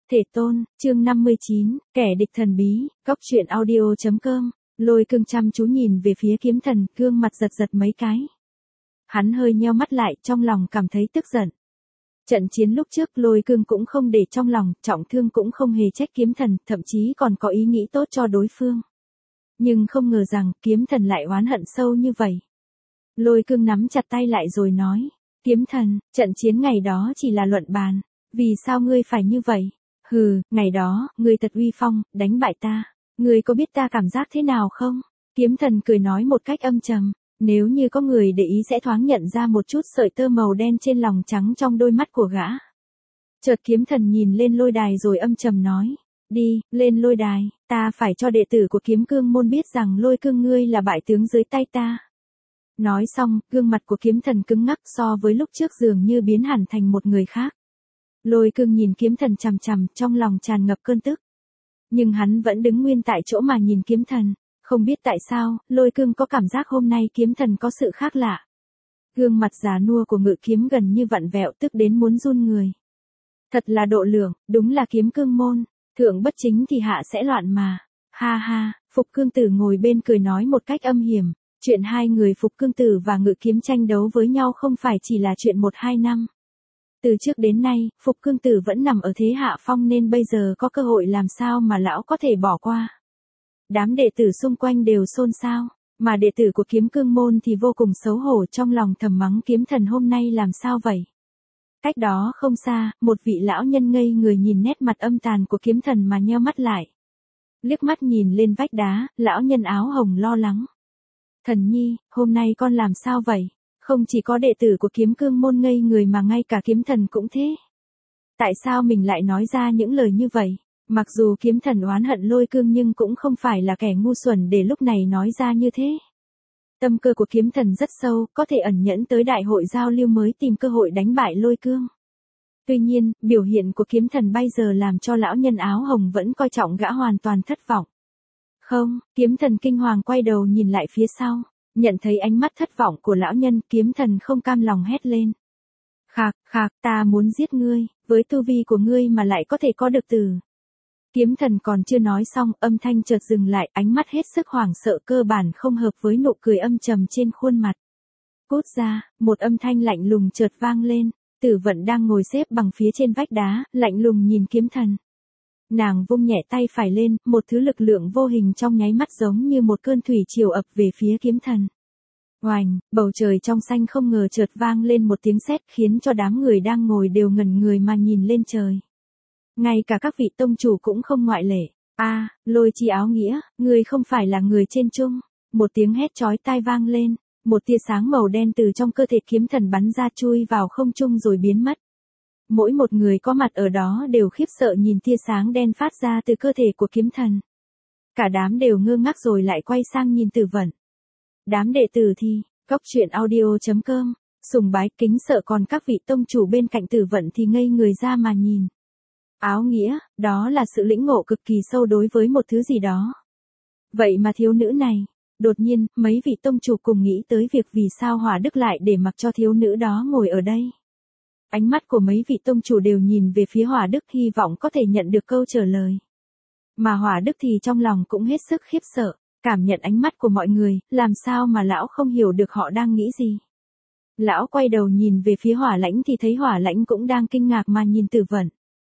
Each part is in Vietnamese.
Thể tôn, chương 59, kẻ địch thần bí, góc truyện audio.com, Lôi Cương chăm chú nhìn về phía kiếm thần, gương mặt giật giật mấy cái. Hắn hơi nheo mắt lại, trong lòng cảm thấy tức giận. Trận chiến lúc trước Lôi Cương cũng không để trong lòng, trọng thương cũng không hề trách kiếm thần, thậm chí còn có ý nghĩ tốt cho đối phương. Nhưng không ngờ rằng, kiếm thần lại oán hận sâu như vậy. Lôi Cương nắm chặt tay lại rồi nói, kiếm thần, trận chiến ngày đó chỉ là luận bàn, vì sao ngươi phải như vậy? Hừ, ngày đó, ngươi thật uy phong, đánh bại ta. Ngươi có biết ta cảm giác thế nào không? Kiếm thần cười nói một cách âm trầm. Nếu như có người để ý sẽ thoáng nhận ra một chút sợi tơ màu đen trên lòng trắng trong đôi mắt của gã. Chợt kiếm thần nhìn lên lôi đài rồi âm trầm nói. Đi, lên lôi đài, ta phải cho đệ tử của kiếm cương môn biết rằng Lôi Cương ngươi là bại tướng dưới tay ta. Nói xong, gương mặt của kiếm thần cứng ngắc so với lúc trước dường như biến hẳn thành một người khác. Lôi Cương nhìn kiếm thần chằm chằm, trong lòng tràn ngập cơn tức. Nhưng hắn vẫn đứng nguyên tại chỗ mà nhìn kiếm thần. Không biết tại sao, Lôi Cương có cảm giác hôm nay kiếm thần có sự khác lạ. Gương mặt già nua của Ngự Kiếm gần như vặn vẹo tức đến muốn run người. Thật là độ lượng, đúng là kiếm cương môn, thượng bất chính thì hạ sẽ loạn mà. Ha ha, Phục Cương Tử ngồi bên cười nói một cách âm hiểm. Chuyện hai người Phục Cương Tử và Ngự Kiếm tranh đấu với nhau không phải chỉ là chuyện 1-2 năm. Từ trước đến nay, Phục Cương Tử vẫn nằm ở thế hạ phong nên bây giờ có cơ hội làm sao mà lão có thể bỏ qua. Đám đệ tử xung quanh đều xôn xao, mà đệ tử của kiếm cương môn thì vô cùng xấu hổ trong lòng thầm mắng kiếm thần hôm nay làm sao vậy. Cách đó không xa, một vị lão nhân ngây người nhìn nét mặt âm tàn của kiếm thần mà nheo mắt lại. Liếc mắt nhìn lên vách đá, lão nhân áo hồng lo lắng. Thần nhi, hôm nay con làm sao vậy? Không chỉ có đệ tử của kiếm cương môn ngây người mà ngay cả kiếm thần cũng thế. Tại sao mình lại nói ra những lời như vậy? Mặc dù kiếm thần oán hận Lôi Cương nhưng cũng không phải là kẻ ngu xuẩn để lúc này nói ra như thế. Tâm cơ của kiếm thần rất sâu, có thể ẩn nhẫn tới đại hội giao lưu mới tìm cơ hội đánh bại Lôi Cương. Tuy nhiên, biểu hiện của kiếm thần bây giờ làm cho lão nhân áo hồng vẫn coi trọng gã hoàn toàn thất vọng. Không, kiếm thần kinh hoàng quay đầu nhìn lại phía sau, nhận thấy ánh mắt thất vọng của lão nhân, kiếm thần không cam lòng hét lên. Khạc, khạc, ta muốn giết ngươi, với tu vi của ngươi mà lại có thể có được từ. Kiếm thần còn chưa nói xong, âm thanh chợt dừng lại, ánh mắt hết sức hoảng sợ cơ bản không hợp với nụ cười âm trầm trên khuôn mặt. Cút ra, một âm thanh lạnh lùng chợt vang lên, Tử Vận đang ngồi xếp bằng phía trên vách đá, lạnh lùng nhìn kiếm thần. Nàng vung nhẹ tay phải lên, một thứ lực lượng vô hình trong nháy mắt giống như một cơn thủy triều ập về phía kiếm thần. Oành, bầu trời trong xanh không ngờ chợt vang lên một tiếng sét khiến cho đám người đang ngồi đều ngẩn người mà nhìn lên trời. Ngay cả các vị tông chủ cũng không ngoại lệ. Lôi Chi áo nghĩa, ngươi không phải là người trên chung. Một tiếng hét chói tai vang lên, một tia sáng màu đen từ trong cơ thể kiếm thần bắn ra chui vào không trung rồi biến mất. Mỗi một người có mặt ở đó đều khiếp sợ nhìn tia sáng đen phát ra từ cơ thể của kiếm thần. Cả đám đều ngơ ngác rồi lại quay sang nhìn Tử Vận. Đám đệ tử thì, góc truyện audio.com, sùng bái kính sợ còn các vị tông chủ bên cạnh Tử Vận thì ngây người ra mà nhìn. Áo nghĩa, đó là sự lĩnh ngộ cực kỳ sâu đối với một thứ gì đó. Vậy mà thiếu nữ này, đột nhiên, mấy vị tông chủ cùng nghĩ tới việc vì sao Hỏa Đức lại để mặc cho thiếu nữ đó ngồi ở đây. Ánh mắt của mấy vị tông chủ đều nhìn về phía Hỏa Đức hy vọng có thể nhận được câu trả lời. Mà Hỏa Đức thì trong lòng cũng hết sức khiếp sợ, cảm nhận ánh mắt của mọi người, làm sao mà lão không hiểu được họ đang nghĩ gì. Lão quay đầu nhìn về phía Hỏa Lãnh thì thấy Hỏa Lãnh cũng đang kinh ngạc mà nhìn Tử Vận.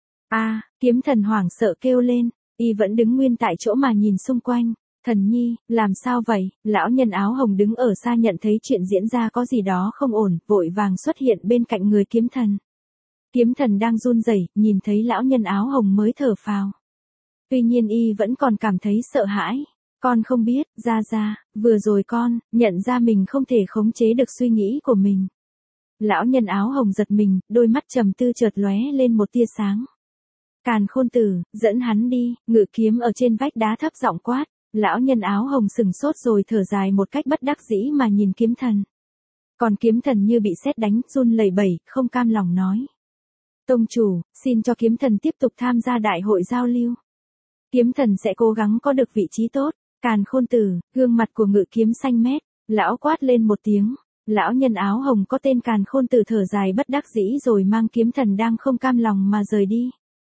Kiếm thần hoảng sợ kêu lên, y vẫn đứng nguyên tại chỗ mà nhìn xung quanh. Thần nhi, làm sao vậy? Lão nhân áo hồng đứng ở xa nhận thấy chuyện diễn ra có gì đó không ổn, vội vàng xuất hiện bên cạnh người kiếm thần. Kiếm thần đang run rẩy, nhìn thấy lão nhân áo hồng mới thở phào. Tuy nhiên y vẫn còn cảm thấy sợ hãi. Con không biết, ra, vừa rồi con, nhận ra mình không thể khống chế được suy nghĩ của mình. Lão nhân áo hồng giật mình, đôi mắt trầm tư chợt lóe lên một tia sáng. Càn Khôn Tử, dẫn hắn đi, Ngự Kiếm ở trên vách đá thấp giọng quát. Lão nhân áo hồng sừng sốt rồi thở dài một cách bất đắc dĩ mà nhìn kiếm thần. Còn kiếm thần như bị sét đánh, run lẩy bẩy, không cam lòng nói. Tông chủ, xin cho kiếm thần tiếp tục tham gia đại hội giao lưu. Kiếm thần sẽ cố gắng có được vị trí tốt. Càn Khôn Tử, gương mặt của Ngự Kiếm xanh mét, lão quát lên một tiếng. Lão nhân áo hồng có tên Càn Khôn Tử thở dài bất đắc dĩ rồi mang kiếm thần đang không cam lòng mà rời đi.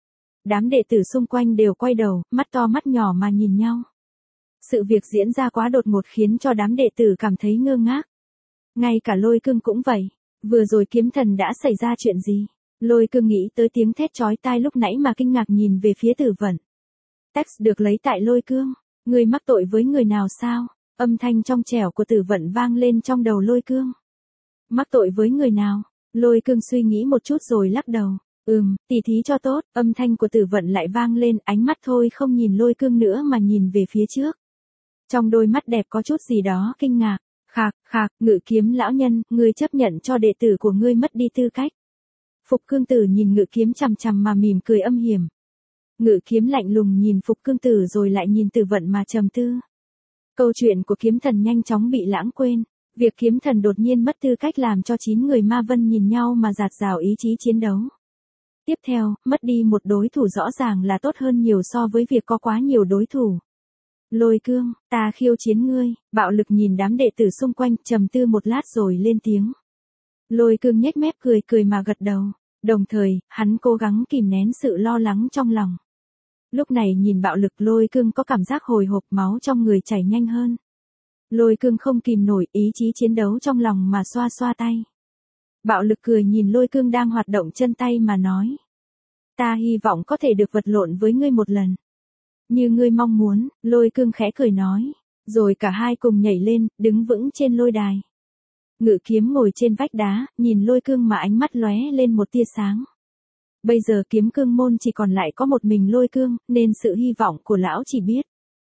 Đám đệ tử xung quanh đều quay đầu, mắt to mắt nhỏ mà nhìn nhau. Sự việc diễn ra quá đột ngột khiến cho đám đệ tử cảm thấy ngơ ngác. Ngay cả Lôi Cương cũng vậy. Vừa rồi kiếm thần đã xảy ra chuyện gì? Lôi Cương nghĩ tới tiếng thét chói tai lúc nãy mà kinh ngạc nhìn về phía Tử Vận. Text được lấy tại Lôi Cương. Ngươi mắc tội với người nào sao? Âm thanh trong trẻo của Tử Vận vang lên trong đầu Lôi Cương. Mắc tội với người nào? Lôi Cương suy nghĩ một chút rồi lắc đầu. Tỉ thí cho tốt. Âm thanh của Tử Vận lại vang lên, ánh mắt thôi không nhìn Lôi Cương nữa mà nhìn về phía trước. Trong đôi mắt đẹp có chút gì đó kinh ngạc. Khạc, Ngự Kiếm lão nhân, ngươi chấp nhận cho đệ tử của ngươi mất đi tư cách. Phục Cương Tử nhìn Ngự Kiếm chằm chằm mà mỉm cười âm hiểm. Ngự Kiếm lạnh lùng nhìn Phục Cương Tử rồi lại nhìn Tử Vận mà trầm tư. Câu chuyện của kiếm thần nhanh chóng bị lãng quên. Việc kiếm thần đột nhiên mất tư cách làm cho 9 người Ma Vân nhìn nhau mà dạt dào ý chí chiến đấu. Tiếp theo, mất đi một đối thủ rõ ràng là tốt hơn nhiều so với việc có quá nhiều đối thủ. Lôi Cương, ta khiêu chiến ngươi. Bạo Lực nhìn đám đệ tử xung quanh, trầm tư một lát rồi lên tiếng. Lôi Cương nhếch mép cười mà gật đầu. Đồng thời, hắn cố gắng kìm nén sự lo lắng trong lòng. Lúc này nhìn Bạo Lực, Lôi Cương có cảm giác hồi hộp, máu trong người chảy nhanh hơn. Lôi Cương không kìm nổi ý chí chiến đấu trong lòng mà xoa xoa tay. Bạo Lực cười nhìn Lôi Cương đang hoạt động chân tay mà nói. Ta hy vọng có thể được vật lộn với ngươi một lần. Như ngươi mong muốn. Lôi Cương khẽ cười nói. Rồi cả hai cùng nhảy lên, đứng vững trên lôi đài. Ngự Kiếm ngồi trên vách đá, nhìn Lôi Cương mà ánh mắt lóe lên một tia sáng. Bây giờ Kiếm Cương môn chỉ còn lại có một mình Lôi Cương, nên sự hy vọng của lão chỉ biết.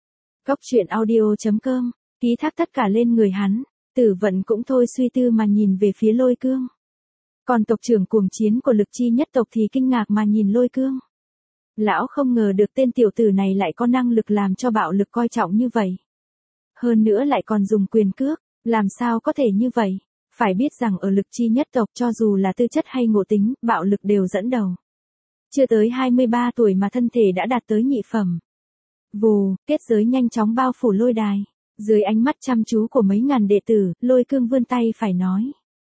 Cốc.audio.com, ký thác tất cả lên người hắn. Tử Vận cũng thôi suy tư mà nhìn về phía Lôi Cương. Còn tộc trưởng cuồng chiến của Lực Chi nhất tộc thì kinh ngạc mà nhìn Lôi Cương. Lão không ngờ được tên tiểu tử này lại có năng lực làm cho Bạo Lực coi trọng như vậy. Hơn nữa lại còn dùng quyền cước, làm sao có thể như vậy? Phải biết rằng ở Lực Chi nhất tộc cho dù là tư chất hay ngộ tính, Bạo Lực đều dẫn đầu. Chưa tới 23 tuổi mà thân thể đã đạt tới nhị phẩm. Vù, kết giới nhanh chóng bao phủ lôi đài. Dưới ánh mắt chăm chú của mấy ngàn đệ tử, Lôi Cương vươn tay phải nói.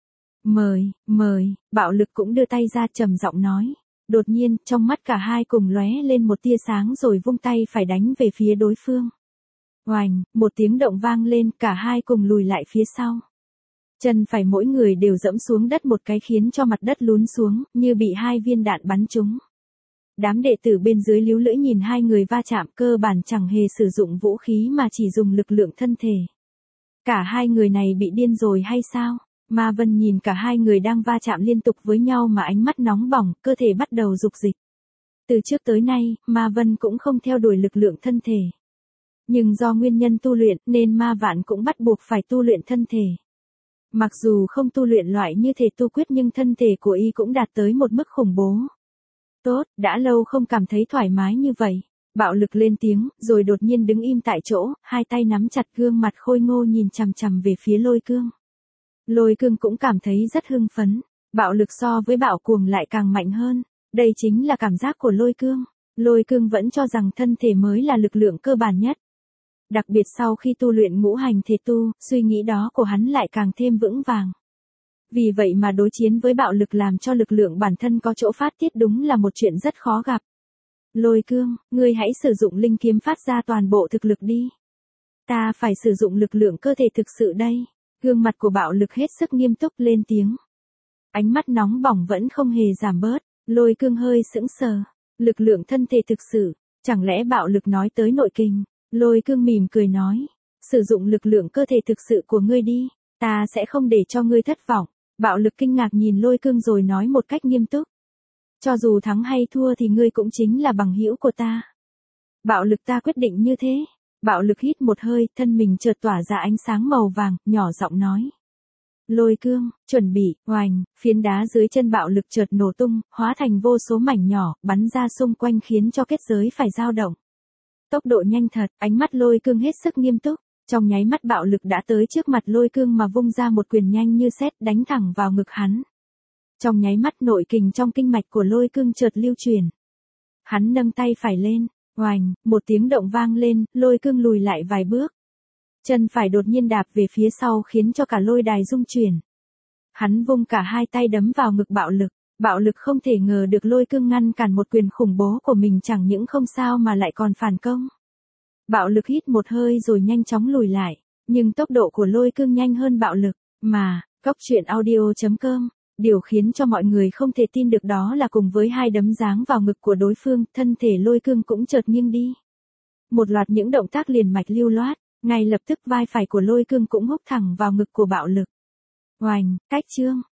Mời, Bạo Lực cũng đưa tay ra trầm giọng nói. Đột nhiên, trong mắt cả hai cùng lóe lên một tia sáng rồi vung tay phải đánh về phía đối phương. Oành, một tiếng động vang lên, cả hai cùng lùi lại phía sau. Chân phải mỗi người đều dẫm xuống đất một cái khiến cho mặt đất lún xuống, như bị hai viên đạn bắn trúng. Đám đệ tử bên dưới líu lưỡi nhìn hai người va chạm, cơ bản chẳng hề sử dụng vũ khí mà chỉ dùng lực lượng thân thể. Cả hai người này bị điên rồi hay sao? Ma Vân nhìn cả hai người đang va chạm liên tục với nhau mà ánh mắt nóng bỏng, cơ thể bắt đầu dục dịch. Từ trước tới nay, Ma Vân cũng không theo đuổi lực lượng thân thể. Nhưng do nguyên nhân tu luyện nên Ma Vạn cũng bắt buộc phải tu luyện thân thể. Mặc dù không tu luyện loại như thể tu quyết nhưng thân thể của y cũng đạt tới một mức khủng bố. Tốt, đã lâu không cảm thấy thoải mái như vậy. Bạo Lực lên tiếng, rồi đột nhiên đứng im tại chỗ, hai tay nắm chặt, gương mặt khôi ngô nhìn chằm chằm về phía Lôi Cương. Lôi Cương cũng cảm thấy rất hưng phấn. Bạo Lực so với Bạo Cuồng lại càng mạnh hơn. Đây chính là cảm giác của Lôi Cương. Lôi Cương vẫn cho rằng thân thể mới là lực lượng cơ bản nhất. Đặc biệt sau khi tu luyện ngũ hành thể tu, suy nghĩ đó của hắn lại càng thêm vững vàng. Vì vậy mà đối chiến với Bạo Lực làm cho lực lượng bản thân có chỗ phát tiết đúng là một chuyện rất khó gặp. Lôi Cương, ngươi hãy sử dụng linh kiếm phát ra toàn bộ thực lực đi. Ta phải sử dụng lực lượng cơ thể thực sự đây. Gương mặt của Bạo Lực hết sức nghiêm túc lên tiếng. Ánh mắt nóng bỏng vẫn không hề giảm bớt. Lôi Cương hơi sững sờ. Lực lượng thân thể thực sự, chẳng lẽ Bạo Lực nói tới nội kình? Lôi Cương mỉm cười nói. Sử dụng lực lượng cơ thể thực sự của ngươi đi. Ta sẽ không để cho ngươi thất vọng. Bạo Lực kinh ngạc nhìn Lôi Cương rồi nói một cách nghiêm túc. Cho dù thắng hay thua thì ngươi cũng chính là bằng hữu của ta. Bạo Lực ta quyết định như thế. Bạo Lực hít một hơi, thân mình chợt tỏa ra ánh sáng màu vàng, nhỏ giọng nói. Lôi Cương, chuẩn bị, oành, phiến đá dưới chân Bạo Lực chợt nổ tung, hóa thành vô số mảnh nhỏ, bắn ra xung quanh khiến cho kết giới phải dao động. Tốc độ nhanh thật, ánh mắt Lôi Cương hết sức nghiêm túc. Trong nháy mắt Bạo Lực đã tới trước mặt Lôi Cương mà vung ra một quyền nhanh như sét đánh thẳng vào ngực hắn. Trong nháy mắt nội kình trong kinh mạch của Lôi Cương chợt lưu truyền. Hắn nâng tay phải lên, oành, một tiếng động vang lên, Lôi Cương lùi lại vài bước. Chân phải đột nhiên đạp về phía sau khiến cho cả lôi đài rung chuyển. Hắn vung cả hai tay đấm vào ngực Bạo Lực. Bạo lực không thể ngờ được Lôi Cương ngăn cản một quyền khủng bố của mình chẳng những không sao mà lại còn phản công. Bạo lực hít một hơi rồi nhanh chóng lùi lại, nhưng tốc độ của Lôi Cương nhanh hơn bạo lực, mà, cóc truyện audio.com. Điều khiến cho mọi người không thể tin được đó là cùng với hai đấm giáng vào ngực của đối phương, thân thể Lôi Cương cũng chợt nghiêng đi. Một loạt những động tác liền mạch lưu loát, ngay lập tức vai phải của Lôi Cương cũng húc thẳng vào ngực của bạo lực. Oành, cách chương.